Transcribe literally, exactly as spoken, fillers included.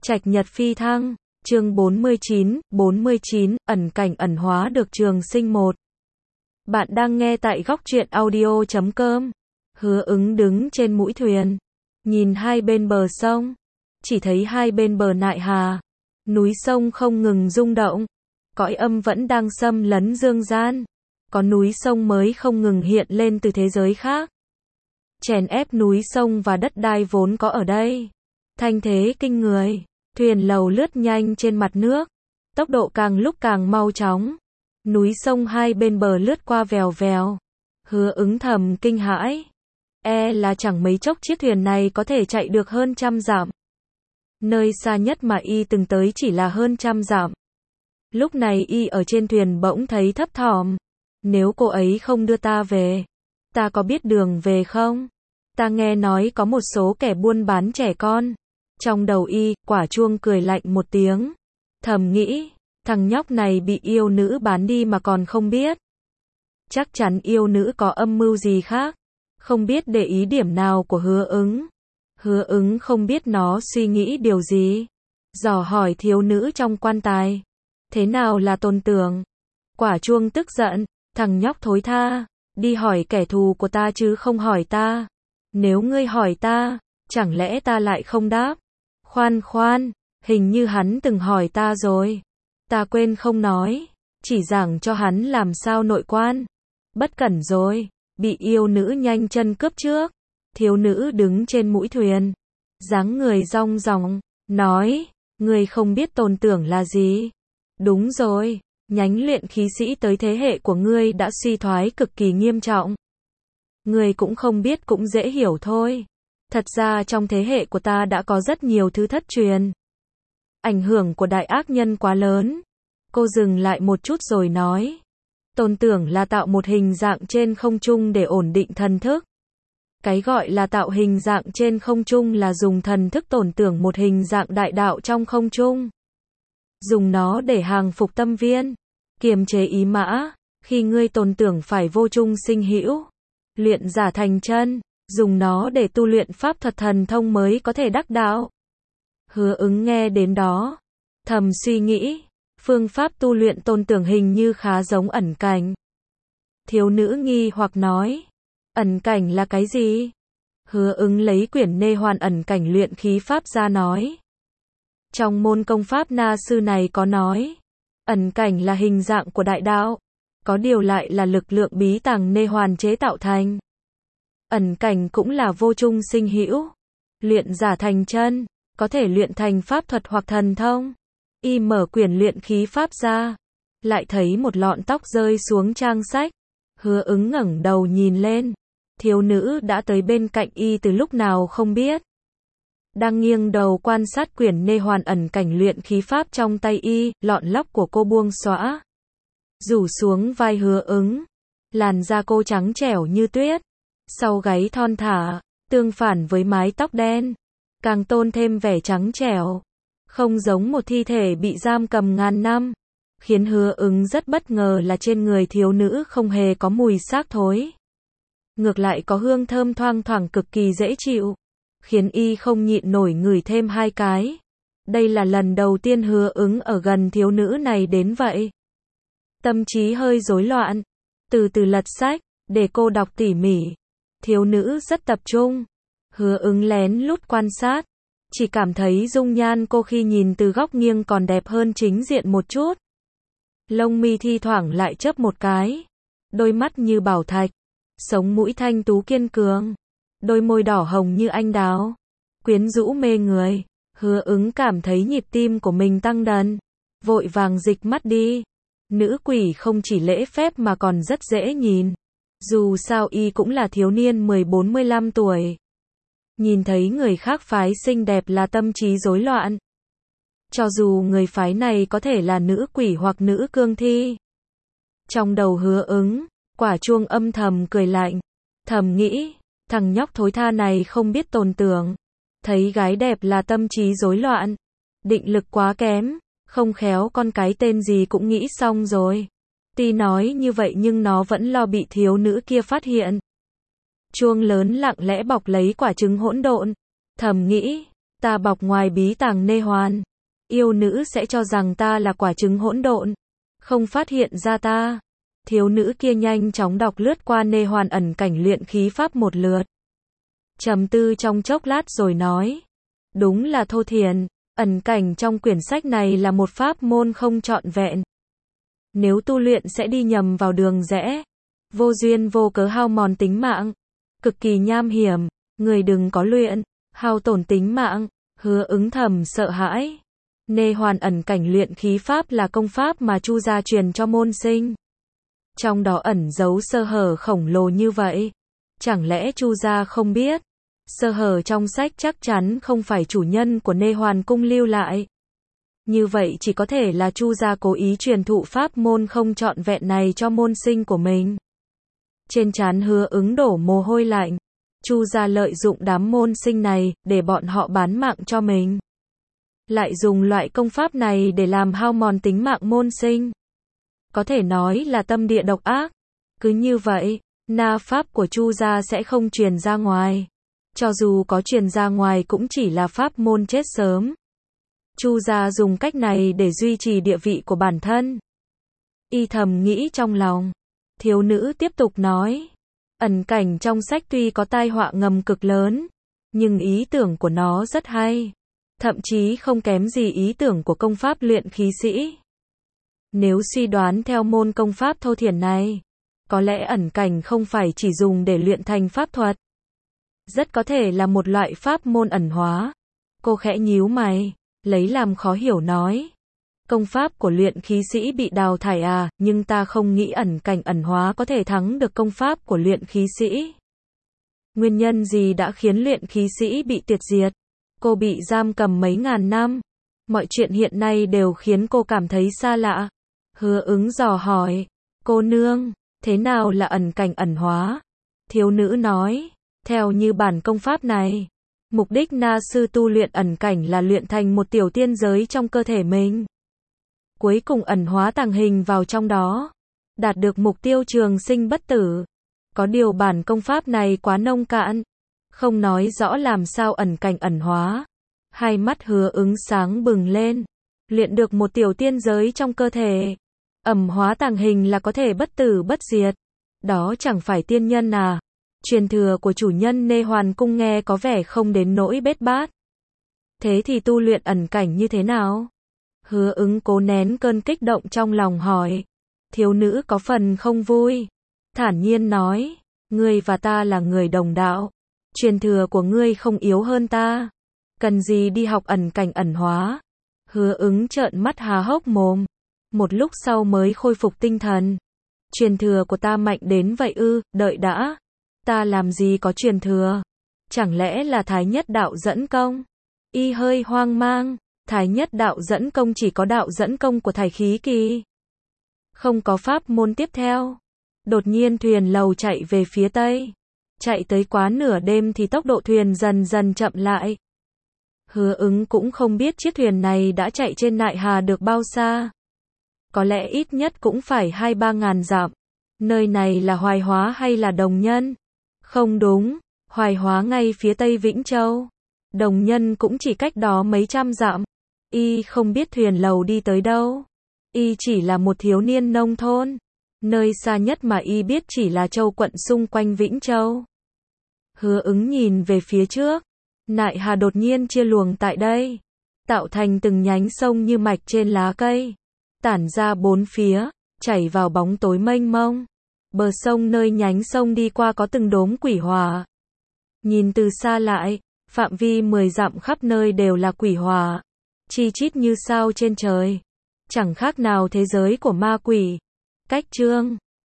Trạch nhật phi thăng, chương bốn mươi chín, bốn mươi chín, ẩn cảnh ẩn hóa được trường sinh một. Bạn đang nghe tại góc truyện audio chấm com. Hứa Ứng đứng trên mũi thuyền, nhìn hai bên bờ sông, chỉ thấy hai bên bờ nại hà, núi sông không ngừng rung động, cõi âm vẫn đang xâm lấn dương gian, có núi sông mới không ngừng hiện lên từ thế giới khác, chèn ép núi sông và đất đai vốn có ở đây. Thanh thế kinh người, thuyền lầu lướt nhanh trên mặt nước, tốc độ càng lúc càng mau chóng, núi sông hai bên bờ lướt qua vèo vèo. Hứa Ứng thầm kinh hãi, e là chẳng mấy chốc chiếc thuyền này có thể chạy được hơn trăm dặm. Nơi xa nhất mà y từng tới chỉ là hơn trăm dặm. Lúc này y ở trên thuyền bỗng thấy thấp thỏm, nếu cô ấy không đưa ta về, ta có biết đường về không? Ta nghe nói có một số kẻ buôn bán trẻ con. Trong đầu y, quả chuông cười lạnh một tiếng, thầm nghĩ, thằng nhóc này bị yêu nữ bán đi mà còn không biết. Chắc chắn yêu nữ có âm mưu gì khác, không biết để ý điểm nào của Hứa Ứng. Hứa Ứng không biết nó suy nghĩ điều gì, dò hỏi thiếu nữ trong quan tài, thế nào là Tôn Tưởng? Quả chuông tức giận, thằng nhóc thối tha, đi hỏi kẻ thù của ta chứ không hỏi ta. Nếu ngươi hỏi ta, chẳng lẽ ta lại không đáp? Khoan khoan, hình như hắn từng hỏi ta rồi. Ta quên không nói, chỉ giảng cho hắn làm sao nội quan. Bất cẩn rồi, bị yêu nữ nhanh chân cướp trước. Thiếu nữ đứng trên mũi thuyền, dáng người rong ròng, nói, ngươi không biết Tôn Tưởng là gì. Đúng rồi, nhánh luyện khí sĩ tới thế hệ của ngươi đã suy thoái cực kỳ nghiêm trọng. Ngươi cũng không biết cũng dễ hiểu thôi. Thật ra trong thế hệ của ta đã có rất nhiều thứ thất truyền. Ảnh hưởng của đại ác nhân quá lớn. Cô dừng lại một chút rồi nói. Tôn Tưởng là tạo một hình dạng trên không trung để ổn định thần thức. Cái gọi là tạo hình dạng trên không trung là dùng thần thức tổn tưởng một hình dạng đại đạo trong không trung. Dùng nó để hàng phục tâm viên, kiềm chế ý mã, khi ngươi tổn tưởng phải vô trung sinh hữu. Luyện giả thành chân, dùng nó để tu luyện pháp thuật thần thông mới có thể đắc đạo. Hứa Ứng nghe đến đó, thầm suy nghĩ, phương pháp tu luyện Tôn Tưởng hình như khá giống ẩn cảnh. Thiếu nữ nghi hoặc nói, ẩn cảnh là cái gì? Hứa Ứng lấy quyển Nê Hoàn ẩn cảnh luyện khí pháp ra nói. Trong môn công pháp na sư này có nói, ẩn cảnh là hình dạng của đại đạo, có điều lại là lực lượng bí tàng Nê Hoàn chế tạo thành. Ẩn cảnh cũng là vô trung sinh hữu, luyện giả thành chân, có thể luyện thành pháp thuật hoặc thần thông. Y mở quyển luyện khí pháp ra, lại thấy một lọn tóc rơi xuống trang sách. Hứa Ứng ngẩng đầu nhìn lên, thiếu nữ đã tới bên cạnh y từ lúc nào không biết. Đang nghiêng đầu quan sát quyển Nê Hoàn ẩn cảnh luyện khí pháp trong tay y, lọn lóc của cô buông xõa, rủ xuống vai Hứa Ứng. Làn da cô trắng trẻo như tuyết, sau gáy thon thả, tương phản với mái tóc đen, càng tôn thêm vẻ trắng trẻo, không giống một thi thể bị giam cầm ngàn năm. Khiến Hứa Ứng rất bất ngờ là trên người thiếu nữ không hề có mùi xác thối, ngược lại có hương thơm thoang thoảng cực kỳ dễ chịu, khiến y không nhịn nổi ngửi thêm hai cái. Đây là lần đầu tiên Hứa Ứng ở gần thiếu nữ này đến vậy. Tâm trí hơi rối loạn, từ từ lật sách, để cô đọc tỉ mỉ. Thiếu nữ rất tập trung. Hứa Ứng lén lút quan sát, chỉ cảm thấy dung nhan cô khi nhìn từ góc nghiêng còn đẹp hơn chính diện một chút. Lông mi thi thoảng lại chớp một cái, đôi mắt như bảo thạch, sống mũi thanh tú kiên cường, đôi môi đỏ hồng như anh đào, quyến rũ mê người. Hứa Ứng cảm thấy nhịp tim của mình tăng dần, vội vàng dịch mắt đi. Nữ quỷ không chỉ lễ phép mà còn rất dễ nhìn. Dù sao y cũng là thiếu niên mười bốn mười lăm tuổi. Nhìn thấy người khác phái xinh đẹp là tâm trí rối loạn. Cho dù người phái này có thể là nữ quỷ hoặc nữ cương thi. Trong đầu Hứa Ứng, quả chuông âm thầm cười lạnh, thầm nghĩ, thằng nhóc thối tha này không biết Tôn Tưởng. Thấy gái đẹp là tâm trí rối loạn, định lực quá kém, không khéo con cái tên gì cũng nghĩ xong rồi. Tuy nói như vậy nhưng nó vẫn lo bị thiếu nữ kia phát hiện. Chuông lớn lặng lẽ bọc lấy quả trứng hỗn độn, thầm nghĩ, Ta bọc ngoài bí tàng Nê Hoàn. Yêu nữ sẽ cho rằng ta là quả trứng hỗn độn, không phát hiện ra ta. Thiếu nữ kia nhanh chóng đọc lướt qua Nê Hoàn ẩn cảnh luyện khí pháp một lượt. Trầm tư trong chốc lát rồi nói. Đúng là thô thiển, ẩn cảnh trong quyển sách này là một pháp môn không trọn vẹn. Nếu tu luyện sẽ đi nhầm vào đường rẽ, vô duyên vô cớ hao mòn tính mạng, cực kỳ nham hiểm, người đừng có luyện, hao tổn tính mạng. Hứa Ứng thầm sợ hãi. Nê Hoàn ẩn cảnh luyện khí pháp là công pháp mà Chu gia truyền cho môn sinh. Trong đó ẩn giấu sơ hở khổng lồ như vậy. Chẳng lẽ Chu gia không biết? Sơ hở trong sách chắc chắn không phải chủ nhân của Nê Hoàn cung lưu lại. Như vậy chỉ có thể là Chu gia cố ý truyền thụ pháp môn không trọn vẹn này cho môn sinh của mình. Trên trán Hứa Ứng đổ mồ hôi lạnh. Chu gia lợi dụng đám môn sinh này để bọn họ bán mạng cho mình. Lại dùng loại công pháp này để làm hao mòn tính mạng môn sinh. Có thể nói là tâm địa độc ác. Cứ như vậy, na pháp của Chu gia sẽ không truyền ra ngoài. Cho dù có truyền ra ngoài cũng chỉ là pháp môn chết sớm. Chu gia dùng cách này để duy trì địa vị của bản thân. Y thầm nghĩ trong lòng. Thiếu nữ tiếp tục nói. Ẩn cảnh trong sách tuy có tai họa ngầm cực lớn, nhưng ý tưởng của nó rất hay. Thậm chí không kém gì ý tưởng của công pháp luyện khí sĩ. Nếu suy đoán theo môn công pháp thô thiển này, có lẽ ẩn cảnh không phải chỉ dùng để luyện thành pháp thuật. Rất có thể là một loại pháp môn ẩn hóa. Cô khẽ nhíu mày, lấy làm khó hiểu nói. Công pháp của luyện khí sĩ bị đào thải à, nhưng ta không nghĩ ẩn cảnh ẩn hóa có thể thắng được công pháp của luyện khí sĩ. Nguyên nhân gì đã khiến luyện khí sĩ bị tuyệt diệt? Cô bị giam cầm mấy ngàn năm. Mọi chuyện hiện nay đều khiến cô cảm thấy xa lạ. Hứa Ứng dò hỏi. Cô nương, thế nào là ẩn cảnh ẩn hóa? Thiếu nữ nói. Theo như bản công pháp này, mục đích na sư tu luyện ẩn cảnh là luyện thành một tiểu tiên giới trong cơ thể mình. Cuối cùng ẩn hóa tàng hình vào trong đó. Đạt được mục tiêu trường sinh bất tử. Có điều bản công pháp này quá nông cạn. Không nói rõ làm sao ẩn cảnh ẩn hóa. Hai mắt Hứa Ứng sáng bừng lên. Luyện được một tiểu tiên giới trong cơ thể. Ẩn hóa tàng hình là có thể bất tử bất diệt. Đó chẳng phải tiên nhân à? Truyền thừa của chủ nhân Nê Hoàn cung nghe có vẻ không đến nỗi bết bát. Thế thì tu luyện ẩn cảnh như thế nào? Hứa Ứng cố nén cơn kích động trong lòng hỏi. Thiếu nữ có phần không vui. Thản nhiên nói. Ngươi và ta là người đồng đạo. Truyền thừa của ngươi không yếu hơn ta. Cần gì đi học ẩn cảnh ẩn hóa? Hứa Ứng trợn mắt há hốc mồm. Một lúc sau mới khôi phục tinh thần. Truyền thừa của ta mạnh đến vậy ư? Đợi đã. Ta làm gì có truyền thừa? Chẳng lẽ là Thái Nhất đạo dẫn công? Y hơi hoang mang. Thái Nhất đạo dẫn công chỉ có đạo dẫn công của Thái Khí Kỳ. Không có pháp môn tiếp theo. Đột nhiên thuyền lầu chạy về phía tây. Chạy tới quá nửa đêm thì tốc độ thuyền dần dần chậm lại. Hứa Ứng cũng không biết chiếc thuyền này đã chạy trên Nại Hà được bao xa. Có lẽ ít nhất cũng phải hai ba ngàn dặm. Nơi này là Hoài Hóa hay là Đồng Nhân? Không đúng, Hoài Hóa ngay phía tây Vĩnh Châu. Đồng Nhân cũng chỉ cách đó mấy trăm dặm. Y không biết thuyền lầu đi tới đâu. Y chỉ là một thiếu niên nông thôn. Nơi xa nhất mà y biết chỉ là châu quận xung quanh Vĩnh Châu. Hứa Ứng nhìn về phía trước. Nại Hà đột nhiên chia luồng tại đây. Tạo thành từng nhánh sông như mạch trên lá cây. Tản ra bốn phía, chảy vào bóng tối mênh mông. Bờ sông nơi nhánh sông đi qua có từng đốm quỷ hỏa. Nhìn từ xa lại, phạm vi mười dặm khắp nơi đều là quỷ hỏa. Chi chít như sao trên trời. Chẳng khác nào thế giới của ma quỷ. Cách chương